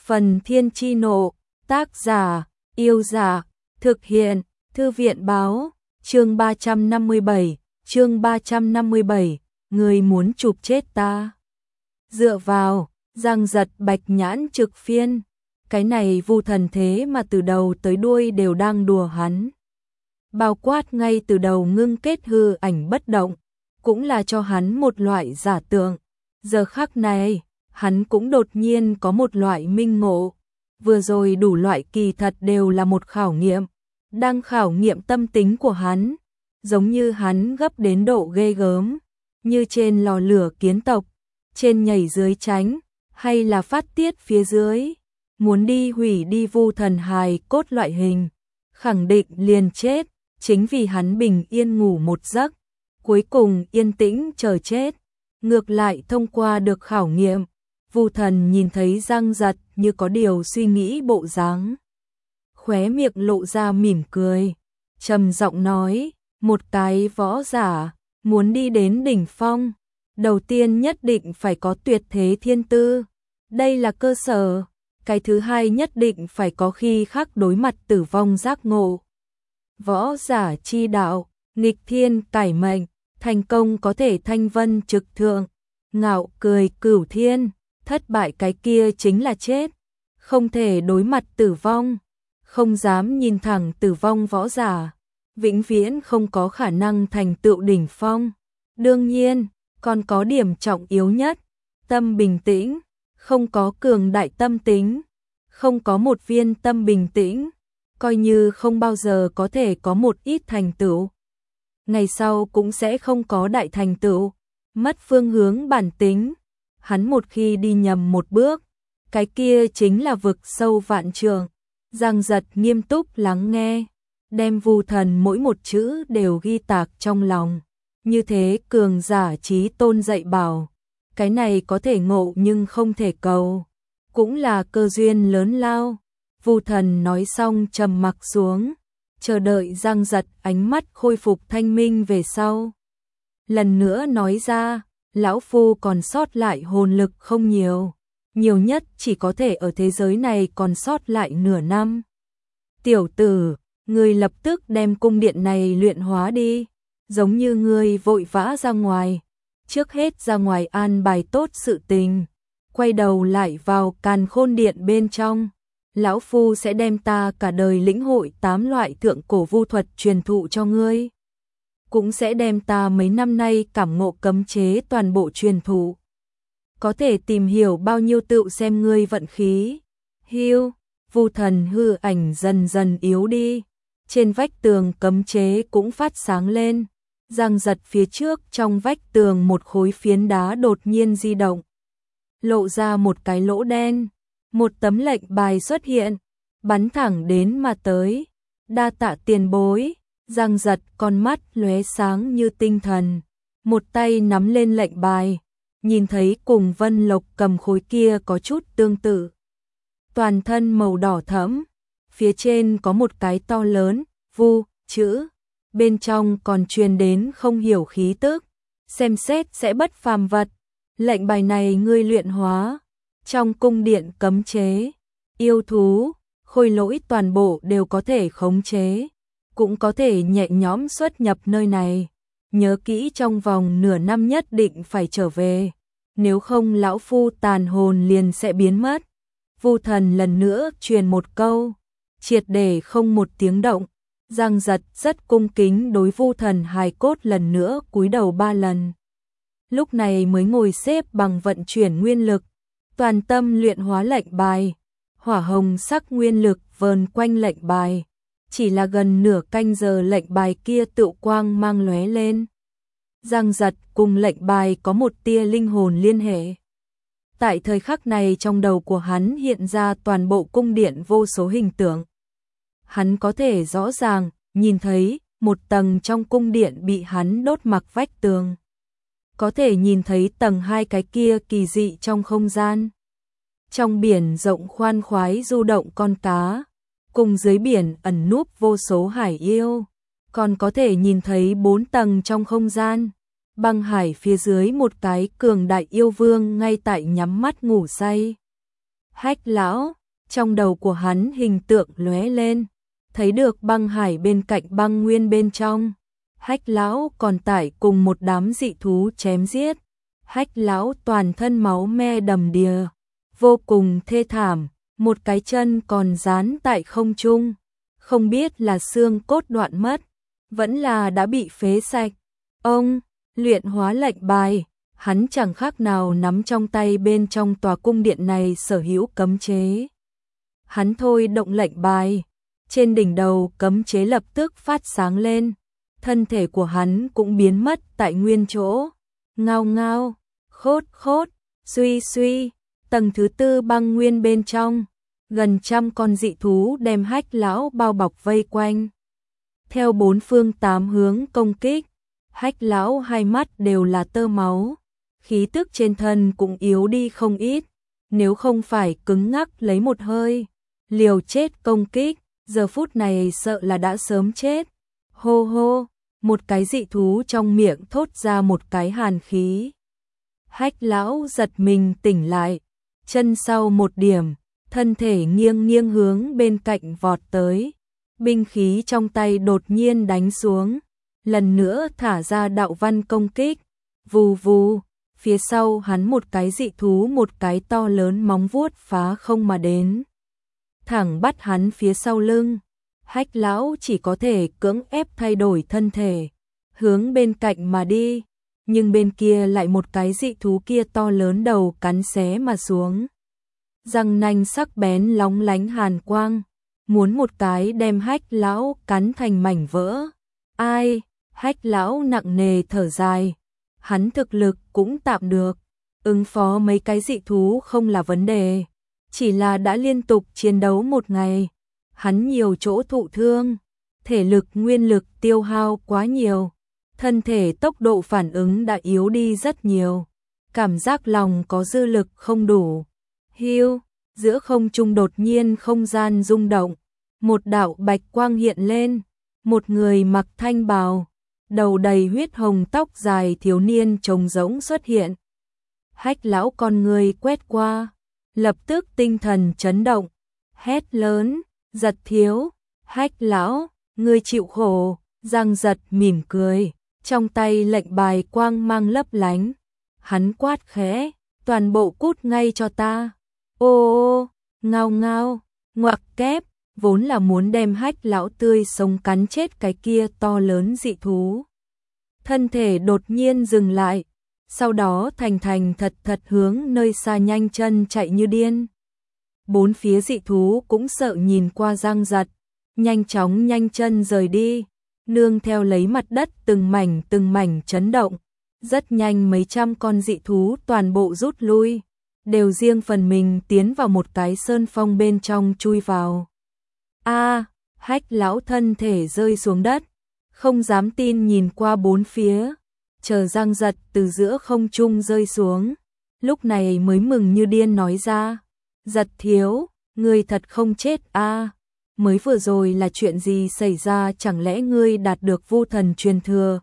Phần Thiên Chi Nộ, tác giả, Yêu Dạ, thực hiện, Thư viện Báo, chương 357, người muốn chụp chết ta. Dựa vào, Giang Giật Bạch Nhãn Trực Phiên, cái này Vu Thần thế mà từ đầu tới đuôi đều đang đùa hắn. Bao quát ngay từ đầu ngưng kết hư ảnh bất động, cũng là cho hắn một loại giả tượng. Giờ khắc này, hắn cũng đột nhiên có một loại minh ngộ. Vừa rồi đủ loại kỳ thật đều là một khảo nghiệm, đang khảo nghiệm tâm tính của hắn, giống như hắn gấp đến độ ghê gớm, như trên lò lửa kiến tộc, trên nhảy dưới tránh, hay là phát tiết phía dưới, muốn đi hủy đi Vu Thần hài cốt loại hình, khẳng định liền chết, chính vì hắn bình yên ngủ một giấc, cuối cùng yên tĩnh chờ chết. Ngược lại thông qua được khảo nghiệm, Vu Thần nhìn thấy Giang Giật như có điều suy nghĩ bộ dáng, khóe miệng lộ ra mỉm cười, trầm giọng nói, một cái võ giả muốn đi đến đỉnh phong, đầu tiên nhất định phải có tuyệt thế thiên tư, đây là cơ sở. Cái thứ hai nhất định phải có khi khắc đối mặt tử vong giác ngộ. Võ giả chi đạo, nghịch thiên cải mệnh, thành công có thể thanh vân trực thượng, ngạo cười cửu thiên, thất bại cái kia chính là chết. Không thể đối mặt tử vong, không dám nhìn thẳng tử vong võ giả, vĩnh viễn không có khả năng thành tựu đỉnh phong. Đương nhiên, còn có điểm trọng yếu nhất, tâm bình tĩnh, không có cường đại tâm tính, không có một viên tâm bình tĩnh, coi như không bao giờ có thể có một ít thành tựu. Ngày sau cũng sẽ không có đại thành tựu, mất phương hướng bản tính. Hắn một khi đi nhầm một bước, cái kia chính là vực sâu vạn trượng. Giang Giật nghiêm túc lắng nghe, đem Vu Thần mỗi một chữ đều ghi tạc trong lòng. Như thế cường giả trí tôn dạy bảo, cái này có thể ngộ nhưng không thể cầu, cũng là cơ duyên lớn lao. Vu Thần nói xong trầm mặc xuống, chờ đợi Giang Giật ánh mắt khôi phục thanh minh về sau. Lần nữa nói ra, lão phu còn sót lại hồn lực không nhiều, nhiều nhất chỉ có thể ở thế giới này còn sót lại nửa năm. Tiểu tử, ngươi lập tức đem cung điện này luyện hóa đi, giống như ngươi vội vã ra ngoài, trước hết ra ngoài an bài tốt sự tình, quay đầu lại vào Càn Khôn Điện bên trong. Lão phu sẽ đem ta cả đời lĩnh hội 8 loại thượng cổ vu thuật truyền thụ cho ngươi, cũng sẽ đem ta mấy năm nay cảm ngộ cấm chế toàn bộ truyền thụ. Có thể tìm hiểu bao nhiêu tựu xem ngươi vận khí. Hiu, Vu Thần hư ảnh dần dần yếu đi, trên vách tường cấm chế cũng phát sáng lên. Giang Giật phía trước trong vách tường một khối phiến đá đột nhiên di động, lộ ra một cái lỗ đen. Một tấm lệnh bài xuất hiện, bắn thẳng đến mà tới. Đa tạ tiền bối. Giang Giật con mắt lóe sáng như tinh thần, một tay nắm lên lệnh bài, nhìn thấy cùng Vân Lộc cầm khối kia có chút tương tự. Toàn thân màu đỏ thẫm, phía trên có một cái to lớn, Vu chữ, bên trong còn truyền đến không hiểu khí tức, xem xét sẽ bất phàm vật. Lệnh bài này ngươi luyện hóa, trong cung điện cấm chế, yêu thú, khôi lỗi toàn bộ đều có thể khống chế, cũng có thể nhẹ nhõm xuất nhập nơi này. Nhớ kỹ trong vòng nửa năm nhất định phải trở về, nếu không lão phu tàn hồn liền sẽ biến mất. Vu Thần lần nữa truyền một câu, triệt để không một tiếng động. Giang Giật rất cung kính đối Vu Thần hài cốt lần nữa cúi đầu 3 lần. Lúc này mới ngồi xếp bằng vận chuyển nguyên lực, toàn tâm luyện hóa lệnh bài. Hỏa hồng sắc nguyên lực vờn quanh lệnh bài, chỉ là gần nửa canh giờ lệnh bài kia tự quang mang lóe lên. Giang Giật cùng lệnh bài có một tia linh hồn liên hệ. Tại thời khắc này trong đầu của hắn hiện ra toàn bộ cung điện vô số hình tượng. Hắn có thể rõ ràng nhìn thấy một tầng trong cung điện bị hắn đốt mặc vách tường. Có thể nhìn thấy tầng 2 cái kia kỳ dị trong không gian. Trong biển rộng khoan khoái du động con cá, cùng dưới biển ẩn núp vô số hải yêu. Còn có thể nhìn thấy 4 tầng trong không gian, băng hải phía dưới một cái cường đại yêu vương ngay tại nhắm mắt ngủ say. Hách lão, trong đầu của hắn hình tượng lóe lên, thấy được băng hải bên cạnh băng nguyên bên trong. Hách lão còn tải cùng một đám dị thú chém giết. Hách lão toàn thân máu me đầm đìa, vô cùng thê thảm, một cái chân còn dán tại không trung, không biết là xương cốt đoạn mất, vẫn là đã bị phế sạch. Ông, luyện hóa lệnh bài, hắn chẳng khác nào nắm trong tay bên trong tòa cung điện này sở hữu cấm chế. Hắn thôi động lệnh bài, trên đỉnh đầu cấm chế lập tức phát sáng lên, thân thể của hắn cũng biến mất tại nguyên chỗ. Ngao ngao, khốt khốt, suy suy, tầng thứ tư băng nguyên bên trong, gần trăm con dị thú đem Hách lão bao bọc vây quanh. Theo bốn phương tám hướng công kích, Hách lão hai mắt đều là tơ máu, khí tức trên thân cũng yếu đi không ít, nếu không phải cứng ngắc lấy một hơi, liều chết công kích, giờ phút này sợ là đã sớm chết. Hô hô, một cái dị thú trong miệng thốt ra một cái hàn khí. Hách lão giật mình tỉnh lại, chân sau một điểm, thân thể nghiêng nghiêng hướng bên cạnh vọt tới, binh khí trong tay đột nhiên đánh xuống, lần nữa thả ra đạo văn công kích. Vù vù, phía sau hắn một cái dị thú một cái to lớn móng vuốt phá không mà đến, thẳng bắt hắn phía sau lưng. Hách lão chỉ có thể cưỡng ép thay đổi thân thể, hướng bên cạnh mà đi, nhưng bên kia lại một cái dị thú kia to lớn đầu cắn xé mà xuống. Răng nanh sắc bén lóng lánh hàn quang, muốn một cái đem Hách lão cắn thành mảnh vỡ. Ai, Hách lão nặng nề thở dài, hắn thực lực cũng tạm được, ứng phó mấy cái dị thú không là vấn đề, chỉ là đã liên tục chiến đấu một ngày, hắn nhiều chỗ thụ thương, thể lực nguyên lực tiêu hao quá nhiều, thân thể tốc độ phản ứng đã yếu đi rất nhiều, cảm giác lòng có dư lực không đủ. Hiu, giữa không trung đột nhiên không gian rung động, một đạo bạch quang hiện lên, một người mặc thanh bào, đầu đầy huyết hồng tóc dài thiếu niên trông rỗng xuất hiện. Hách lão con người quét qua, lập tức tinh thần chấn động, hét lớn, Giật thiếu, Hách lão, ngươi chịu khổ. Giang Giật mỉm cười, trong tay lệnh bài quang mang lấp lánh, hắn quát khẽ, toàn bộ cút ngay cho ta. Ô ô, ngao ngao, ngoặc kép, vốn là muốn đem Hách lão tươi sống cắn chết cái kia to lớn dị thú. Thân thể đột nhiên dừng lại, sau đó thành thành thật thật hướng nơi xa nhanh chân chạy như điên. Bốn phía dị thú cũng sợ nhìn qua Giang Giật, nhanh chóng nhanh chân rời đi, nương theo lấy mặt đất từng mảnh chấn động. Rất nhanh mấy trăm con dị thú toàn bộ rút lui, đều riêng phần mình tiến vào một cái sơn phong bên trong chui vào. A, Hách lão thân thể rơi xuống đất, không dám tin nhìn qua bốn phía, chờ Giang Giật từ giữa không trung rơi xuống, lúc này mới mừng như điên nói ra, Giật thiếu, ngươi thật không chết a? Mới vừa rồi là chuyện gì xảy ra, chẳng lẽ ngươi đạt được vu thần truyền thừa?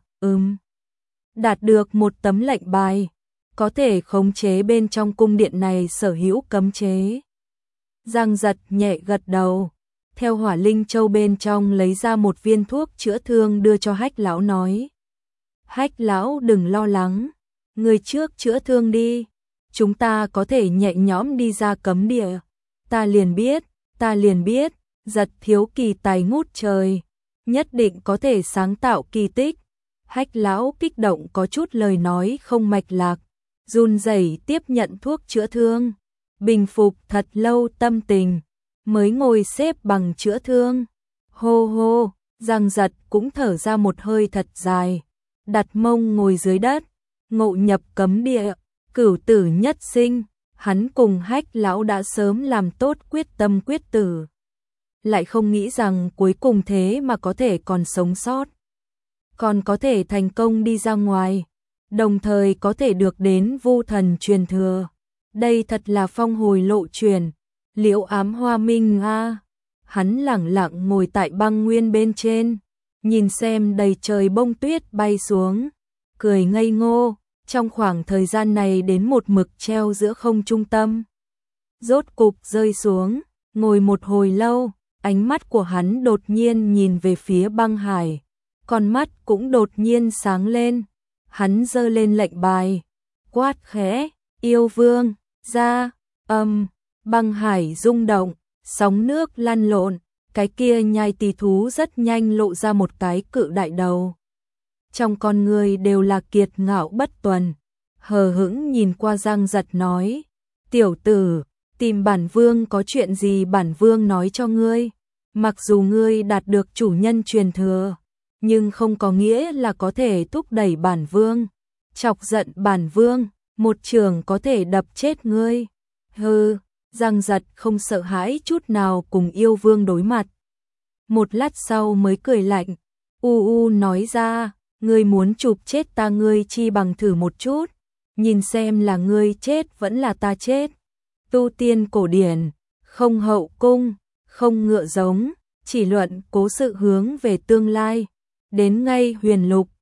Đạt được một tấm lệnh bài, có thể khống chế bên trong cung điện này sở hữu cấm chế. Giang Giật nhẹ gật đầu, theo hỏa linh châu bên trong lấy ra một viên thuốc chữa thương đưa cho Hách lão nói. Hách lão đừng lo lắng, người trước chữa thương đi, chúng ta có thể nhẹ nhõm đi ra cấm địa. Ta liền biết, Giật thiếu kỳ tài ngút trời, nhất định có thể sáng tạo kỳ tích. Hách lão kích động có chút lời nói không mạch lạc, run rẩy tiếp nhận thuốc chữa thương, bình phục thật lâu tâm tình, mới ngồi xếp bằng chữa thương. Hô hô, Giang Giật cũng thở ra một hơi thật dài, đặt mông ngồi dưới đất, ngộ nhập cấm địa, cửu tử nhất sinh, hắn cùng Hách lão đã sớm làm tốt quyết tâm quyết tử. Lại không nghĩ rằng cuối cùng thế mà có thể còn sống sót, còn có thể thành công đi ra ngoài, đồng thời có thể được đến vu thần truyền thừa. Đây thật là phong hồi lộ truyền, Liễu Ám Hoa Minh a. Hắn lẳng lặng ngồi tại băng nguyên bên trên, nhìn xem đầy trời bông tuyết bay xuống, cười ngây ngô, trong khoảng thời gian này đến một mực treo giữa không trung tâm. rốt cục rơi xuống, ngồi một hồi lâu, ánh mắt của hắn đột nhiên nhìn về phía băng hải, con mắt cũng đột nhiên sáng lên, hắn giơ lên lệnh bài, quát khẽ, yêu vương, ra, băng hải rung động, sóng nước lăn lộn, cái kia nhai tỳ thú rất nhanh lộ ra một cái cự đại đầu. Trong con người đều là kiệt ngạo bất tuần, hờ hững nhìn qua Giang Giật nói, tiểu tử, tìm bản vương có chuyện gì bản vương nói cho ngươi, mặc dù ngươi đạt được chủ nhân truyền thừa, nhưng không có nghĩa là có thể thúc đẩy bản vương, chọc giận bản vương, một trường có thể đập chết ngươi. Hừ, Giang Giật không sợ hãi chút nào cùng yêu vương đối mặt. Một lát sau mới cười lạnh, nói ra, ngươi muốn chụp chết ta ngươi chi bằng thử một chút, nhìn xem là ngươi chết vẫn là ta chết. Tu tiên cổ điển, không hậu cung, không ngựa giống, chỉ luận cố sự hướng về tương lai, đến ngay huyền lục,